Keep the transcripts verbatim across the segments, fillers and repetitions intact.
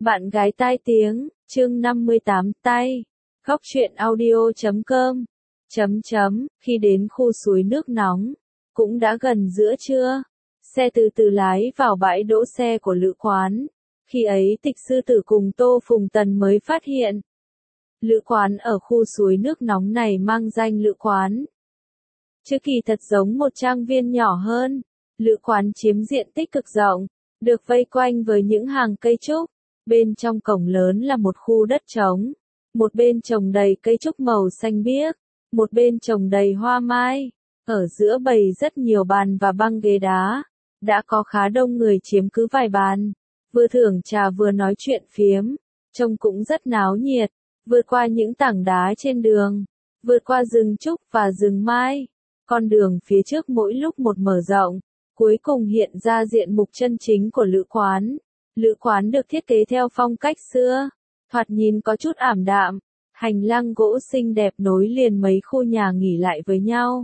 Bạn gái tai tiếng, chương năm mươi tám, tay. Góc truyện audio chấm com. Chấm chấm, khi đến khu suối nước nóng, cũng đã gần giữa trưa. Xe từ từ lái vào bãi đỗ xe của lữ quán. Khi ấy Tịch Sư Tử cùng Tô Phùng Tần mới phát hiện. Lữ quán ở khu suối nước nóng này mang danh lữ quán. Chứ kỳ thật giống một trang viên nhỏ hơn. Lữ quán chiếm diện tích cực rộng, được vây quanh với những hàng cây trúc. Bên trong cổng lớn là một khu đất trống. Một bên trồng đầy cây trúc màu xanh biếc, một bên trồng đầy hoa mai. Ở giữa bày rất nhiều bàn và băng ghế đá. Đã có khá đông người chiếm cứ vài bàn. Vừa thưởng trà vừa nói chuyện phiếm. Trông cũng rất náo nhiệt. Vượt qua những tảng đá trên đường. Vượt qua rừng trúc và rừng mai. Con đường phía trước mỗi lúc một mở rộng. Cuối cùng hiện ra diện mục chân chính của lữ quán. Lữ quán được thiết kế theo phong cách xưa, thoạt nhìn có chút ảm đạm, hành lang gỗ xinh đẹp nối liền mấy khu nhà nghỉ lại với nhau.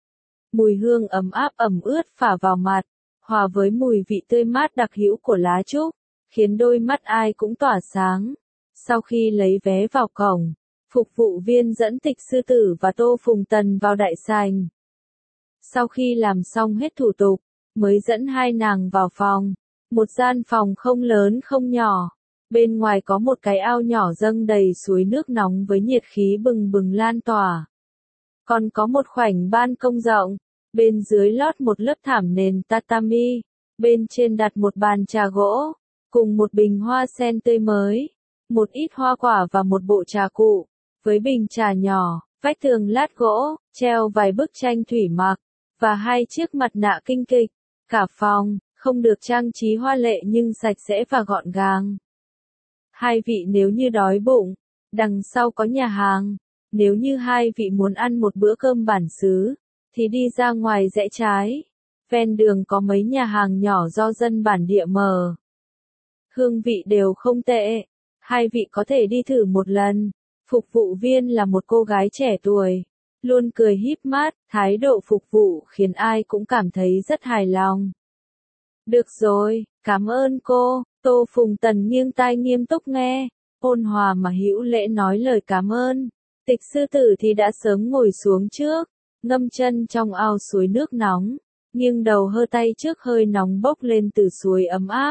Mùi hương ấm áp ẩm ướt phả vào mặt, hòa với mùi vị tươi mát đặc hữu của lá trúc, khiến đôi mắt ai cũng tỏa sáng. Sau khi lấy vé vào cổng, phục vụ viên dẫn Tịch Sư Tử và Tô Phùng Tần vào đại sảnh. Sau khi làm xong hết thủ tục, mới dẫn hai nàng vào phòng. Một gian phòng không lớn không nhỏ. Bên ngoài có một cái ao nhỏ dâng đầy suối nước nóng với nhiệt khí bừng bừng lan tỏa. Còn có một khoảnh ban công rộng. Bên dưới lót một lớp thảm nền tatami. Bên trên đặt một bàn trà gỗ. Cùng một bình hoa sen tươi mới. Một ít hoa quả và một bộ trà cụ. Với bình trà nhỏ, vách tường lát gỗ, treo vài bức tranh thủy mặc. Và hai chiếc mặt nạ kinh kịch. Cả phòng không được trang trí hoa lệ nhưng sạch sẽ và gọn gàng. Hai vị nếu như đói bụng, đằng sau có nhà hàng. Nếu như hai vị muốn ăn một bữa cơm bản xứ, thì đi ra ngoài rẽ trái. Ven đường có mấy nhà hàng nhỏ do dân bản địa mở. Hương vị đều không tệ. Hai vị có thể đi thử một lần. Phục vụ viên là một cô gái trẻ tuổi. Luôn cười híp mắt, thái độ phục vụ khiến ai cũng cảm thấy rất hài lòng. Được rồi, cảm ơn cô. Tô Phùng Tần nghiêng tai nghiêm túc nghe, ôn hòa mà hữu lễ nói lời cảm ơn. Tịch Sư Tử thì đã sớm ngồi xuống trước, ngâm chân trong ao suối nước nóng, nghiêng đầu hơ tay trước hơi nóng bốc lên từ suối ấm áp.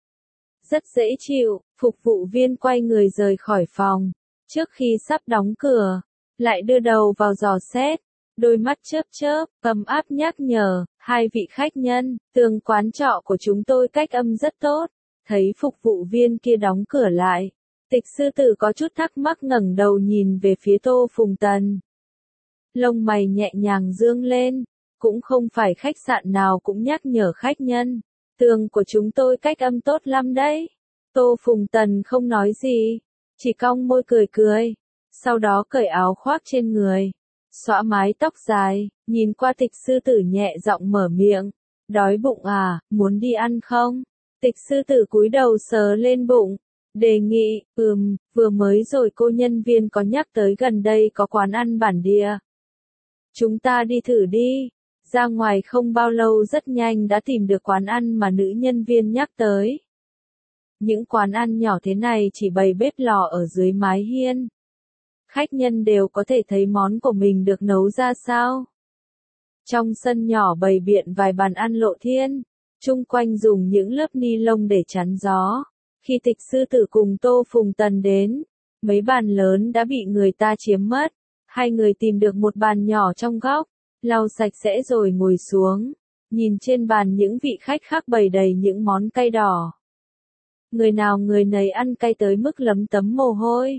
Rất dễ chịu, phục vụ viên quay người rời khỏi phòng, trước khi sắp đóng cửa, lại đưa đầu vào dò xét. Đôi mắt chớp chớp, ấm áp nhắc nhở, hai vị khách nhân, tường quán trọ của chúng tôi cách âm rất tốt. Thấy phục vụ viên kia đóng cửa lại, Tịch Sư Tử có chút thắc mắc ngẩng đầu nhìn về phía Tô Phùng Tần. Lông mày nhẹ nhàng dương lên, cũng không phải khách sạn nào cũng nhắc nhở khách nhân. Tường của chúng tôi cách âm tốt lắm đấy. Tô Phùng Tần không nói gì, chỉ cong môi cười cười, sau đó cởi áo khoác trên người. Xõa mái tóc dài, nhìn qua Tịch Sư Tử nhẹ giọng mở miệng. Đói bụng à, muốn đi ăn không? Tịch Sư Tử cúi đầu sờ lên bụng. Đề nghị, ừm, vừa mới rồi cô nhân viên có nhắc tới gần đây có quán ăn bản địa. Chúng ta đi thử đi. Ra ngoài không bao lâu rất nhanh đã tìm được quán ăn mà nữ nhân viên nhắc tới. Những quán ăn nhỏ thế này chỉ bày bếp lò ở dưới mái hiên. Khách nhân đều có thể thấy món của mình được nấu ra sao. Trong sân nhỏ bày biện vài bàn ăn lộ thiên, chung quanh dùng những lớp ni lông để chắn gió. Khi Tịch Sư Tử cùng Tô Phùng Tần đến, mấy bàn lớn đã bị người ta chiếm mất. Hai người tìm được một bàn nhỏ trong góc, lau sạch sẽ rồi ngồi xuống. Nhìn trên bàn những vị khách khác bày đầy những món cay đỏ. Người nào người nấy ăn cay tới mức lấm tấm mồ hôi.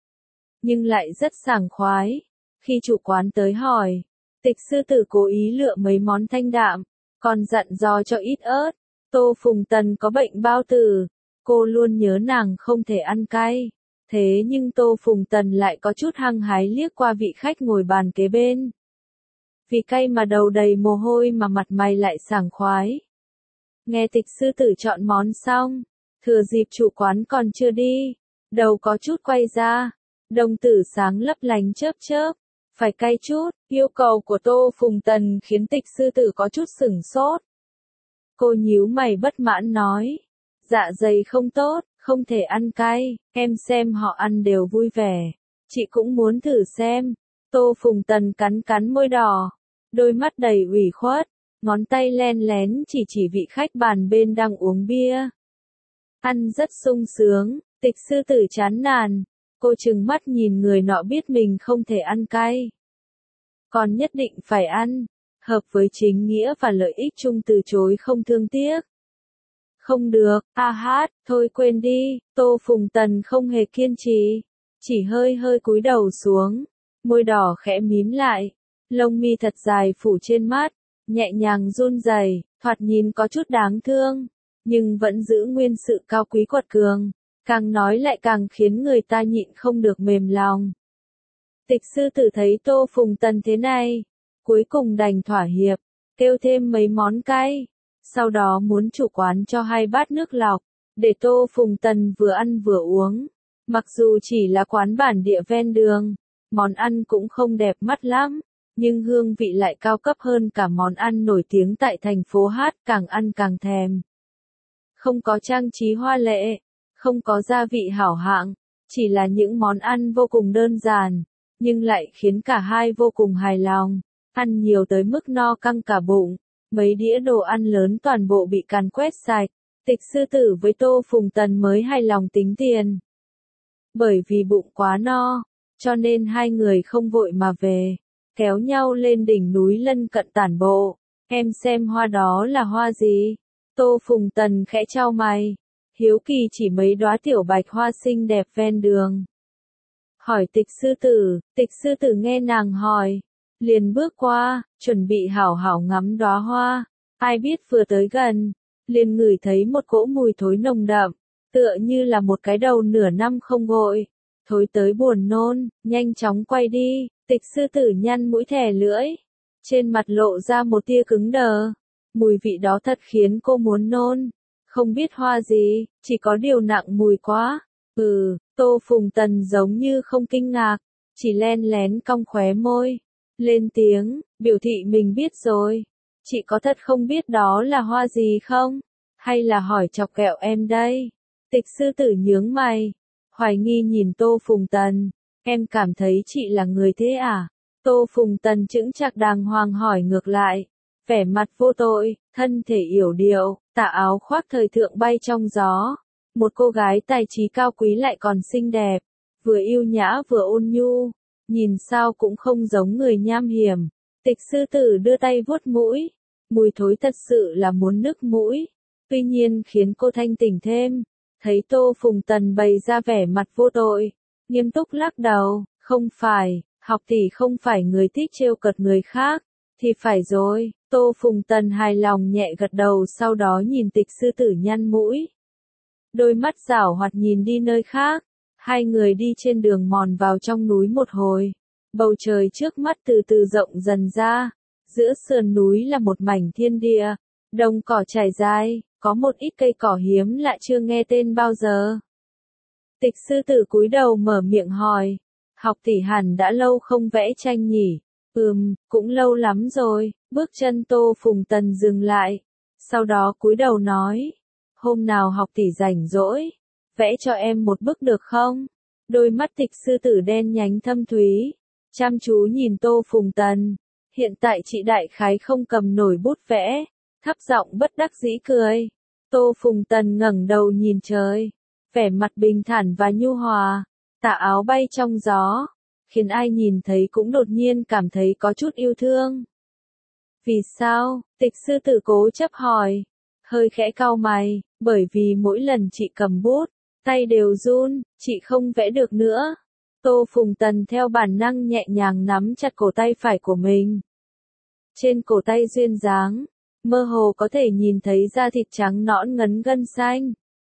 Nhưng lại rất sảng khoái. Khi chủ quán tới hỏi, Tịch Sư Tử cố ý lựa mấy món thanh đạm, còn dặn dò cho ít ớt. Tô Phùng Tần có bệnh bao tử, cô luôn nhớ nàng không thể ăn cay. Thế nhưng Tô Phùng Tần lại có chút hăng hái liếc qua vị khách ngồi bàn kế bên. Vì cay mà đầu đầy mồ hôi mà mặt mày lại sảng khoái. Nghe Tịch Sư Tử chọn món xong, thừa dịp chủ quán còn chưa đi, đầu có chút quay ra. Đồng tử sáng lấp lánh chớp chớp, phải cay chút. Yêu cầu của Tô Phùng Tần khiến Tịch Sư Tử có chút sửng sốt. Cô nhíu mày bất mãn nói, dạ dày không tốt, không thể ăn cay, em xem họ ăn đều vui vẻ. Chị cũng muốn thử xem. Tô Phùng Tần cắn cắn môi đỏ, đôi mắt đầy ủy khuất, ngón tay len lén chỉ chỉ vị khách bàn bên đang uống bia. Ăn rất sung sướng, Tịch sư tử chán nản, cô trừng mắt nhìn người nọ biết mình không thể ăn cay. Còn nhất định phải ăn, hợp với chính nghĩa và lợi ích chung từ chối không thương tiếc. Không được, a hát, thôi quên đi, Tô Phùng Tần không hề kiên trì, chỉ hơi hơi cúi đầu xuống, môi đỏ khẽ mím lại, lông mi thật dài phủ trên mắt, nhẹ nhàng run rẩy, thoạt nhìn có chút đáng thương, nhưng vẫn giữ nguyên sự cao quý quật cường, càng nói lại càng khiến người ta nhịn không được mềm lòng. Tịch sư tử thấy Tô Phùng Tần thế này, cuối cùng đành thỏa hiệp, kêu thêm mấy món cay, sau đó muốn chủ quán cho hai bát nước lọc, để Tô Phùng Tần vừa ăn vừa uống. Mặc dù chỉ là quán bản địa ven đường, món ăn cũng không đẹp mắt lắm, nhưng hương vị lại cao cấp hơn cả món ăn nổi tiếng tại thành phố Hát, càng ăn càng thèm. Không có trang trí hoa lệ, không có gia vị hảo hạng, chỉ là những món ăn vô cùng đơn giản, nhưng lại khiến cả hai vô cùng hài lòng, ăn nhiều tới mức no căng cả bụng, mấy đĩa đồ ăn lớn toàn bộ bị càn quét sạch, Tịch sư tử với Tô Phùng Tần mới hài lòng tính tiền. Bởi vì bụng quá no, cho nên hai người không vội mà về, kéo nhau lên đỉnh núi lân cận tản bộ. Em xem hoa đó là hoa gì? Tô Phùng Tần khẽ chau mày, hiếu kỳ chỉ mấy đóa tiểu bạch hoa xinh đẹp ven đường. Hỏi tịch sư tử, tịch sư tử nghe nàng hỏi, liền bước qua, chuẩn bị hảo hảo ngắm đóa hoa, ai biết vừa tới gần, liền ngửi thấy một cỗ mùi thối nồng đậm, tựa như là một cái đầu nửa năm không gội, thối tới buồn nôn, nhanh chóng quay đi, tịch sư tử nhăn mũi thè lưỡi, trên mặt lộ ra một tia cứng đờ, mùi vị đó thật khiến cô muốn nôn, không biết hoa gì, chỉ có điều nặng mùi quá, ừ, Tô Phùng Tần giống như không kinh ngạc, chỉ len lén cong khóe môi, lên tiếng, biểu thị mình biết rồi, chị có thật không biết đó là hoa gì không, hay là hỏi chọc ghẹo em đây, tịch sư tử nhướng mày, hoài nghi nhìn Tô Phùng Tần, em cảm thấy chị là người thế à, Tô Phùng Tần chững chạc đàng hoàng hỏi ngược lại, vẻ mặt vô tội, thân thể yểu điệu, tà áo khoác thời thượng bay trong gió. Một cô gái tài trí cao quý lại còn xinh đẹp, vừa yêu nhã vừa ôn nhu, nhìn sao cũng không giống người nham hiểm. Tịch sư tử đưa tay vuốt mũi, mùi thối thật sự là muốn nức mũi, tuy nhiên khiến cô thanh tỉnh thêm. Thấy Tô Phùng Tần bày ra vẻ mặt vô tội, nghiêm túc lắc đầu, không phải, học tỷ không phải người thích trêu cợt người khác, thì phải rồi. Tô Phùng Tần hài lòng nhẹ gật đầu, sau đó nhìn tịch sư tử nhăn mũi. Đôi mắt giảo hoạt nhìn đi nơi khác, hai người đi trên đường mòn vào trong núi một hồi, bầu trời trước mắt từ từ rộng dần ra, giữa sườn núi là một mảnh thiên địa, đồng cỏ trải dài, có một ít cây cỏ hiếm lạ chưa nghe tên bao giờ. Tịch sư tử cúi đầu mở miệng hỏi, học tỷ hẳn đã lâu không vẽ tranh nhỉ? Ừm, cũng lâu lắm rồi, bước chân Tô Phùng Tần dừng lại, sau đó cúi đầu nói, hôm nào học tỷ rảnh rỗi, vẽ cho em một bức được không? Đôi mắt tịch sư tử đen nhánh thâm thúy, chăm chú nhìn Tô Phùng Tần, hiện tại chị đại khái không cầm nổi bút vẽ, thấp giọng bất đắc dĩ cười. Tô Phùng Tần ngẩng đầu nhìn trời, vẻ mặt bình thản và nhu hòa, tà áo bay trong gió, khiến ai nhìn thấy cũng đột nhiên cảm thấy có chút yêu thương. Vì sao? Tịch sư tử cố chấp hỏi, hơi khẽ cau mày, bởi vì mỗi lần chị cầm bút, tay đều run, chị không vẽ được nữa. Tô Phùng Tần theo bản năng nhẹ nhàng nắm chặt cổ tay phải của mình. Trên cổ tay duyên dáng, mơ hồ có thể nhìn thấy da thịt trắng nõn ngấn gân xanh.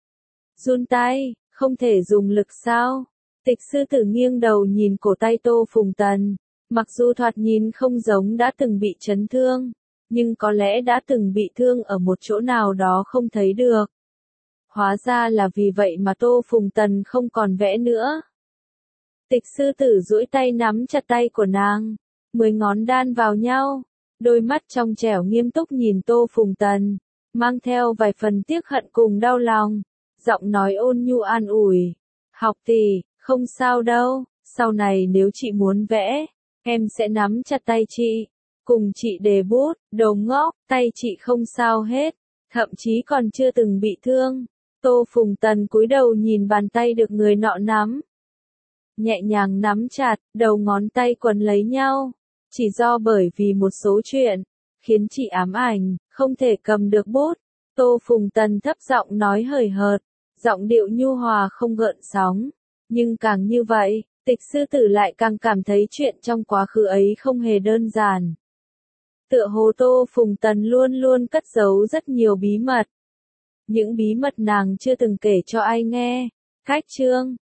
Run tay, không thể dùng lực sao? Tịch sư tử nghiêng đầu nhìn cổ tay Tô Phùng Tần, mặc dù thoạt nhìn không giống đã từng bị chấn thương, nhưng có lẽ đã từng bị thương ở một chỗ nào đó không thấy được. Hóa ra là vì vậy mà Tô Phùng Tần không còn vẽ nữa. Tịch sư tử duỗi tay nắm chặt tay của nàng, mười ngón đan vào nhau, đôi mắt trong trẻo nghiêm túc nhìn Tô Phùng Tần, mang theo vài phần tiếc hận cùng đau lòng. giọng nói ôn nhu an ủi. Học tỷ, không sao đâu, sau này nếu chị muốn vẽ, em sẽ nắm chặt tay chị, cùng chị đề bút, đồ ngốc, tay chị không sao hết, thậm chí còn chưa từng bị thương. Tô Phùng Tần cúi đầu nhìn bàn tay được người nọ nắm. Nhẹ nhàng nắm chặt, đầu ngón tay quấn lấy nhau. Chỉ do bởi vì một số chuyện, khiến chị ám ảnh, không thể cầm được bút. Tô Phùng Tần thấp giọng nói hời hợt, giọng điệu nhu hòa không gợn sóng. Nhưng càng như vậy, Tịch sư tử lại càng cảm thấy chuyện trong quá khứ ấy không hề đơn giản. Tựa hồ Tô Phùng Tần luôn luôn cất giấu rất nhiều bí mật. Những bí mật nàng chưa từng kể cho ai nghe. Khách chương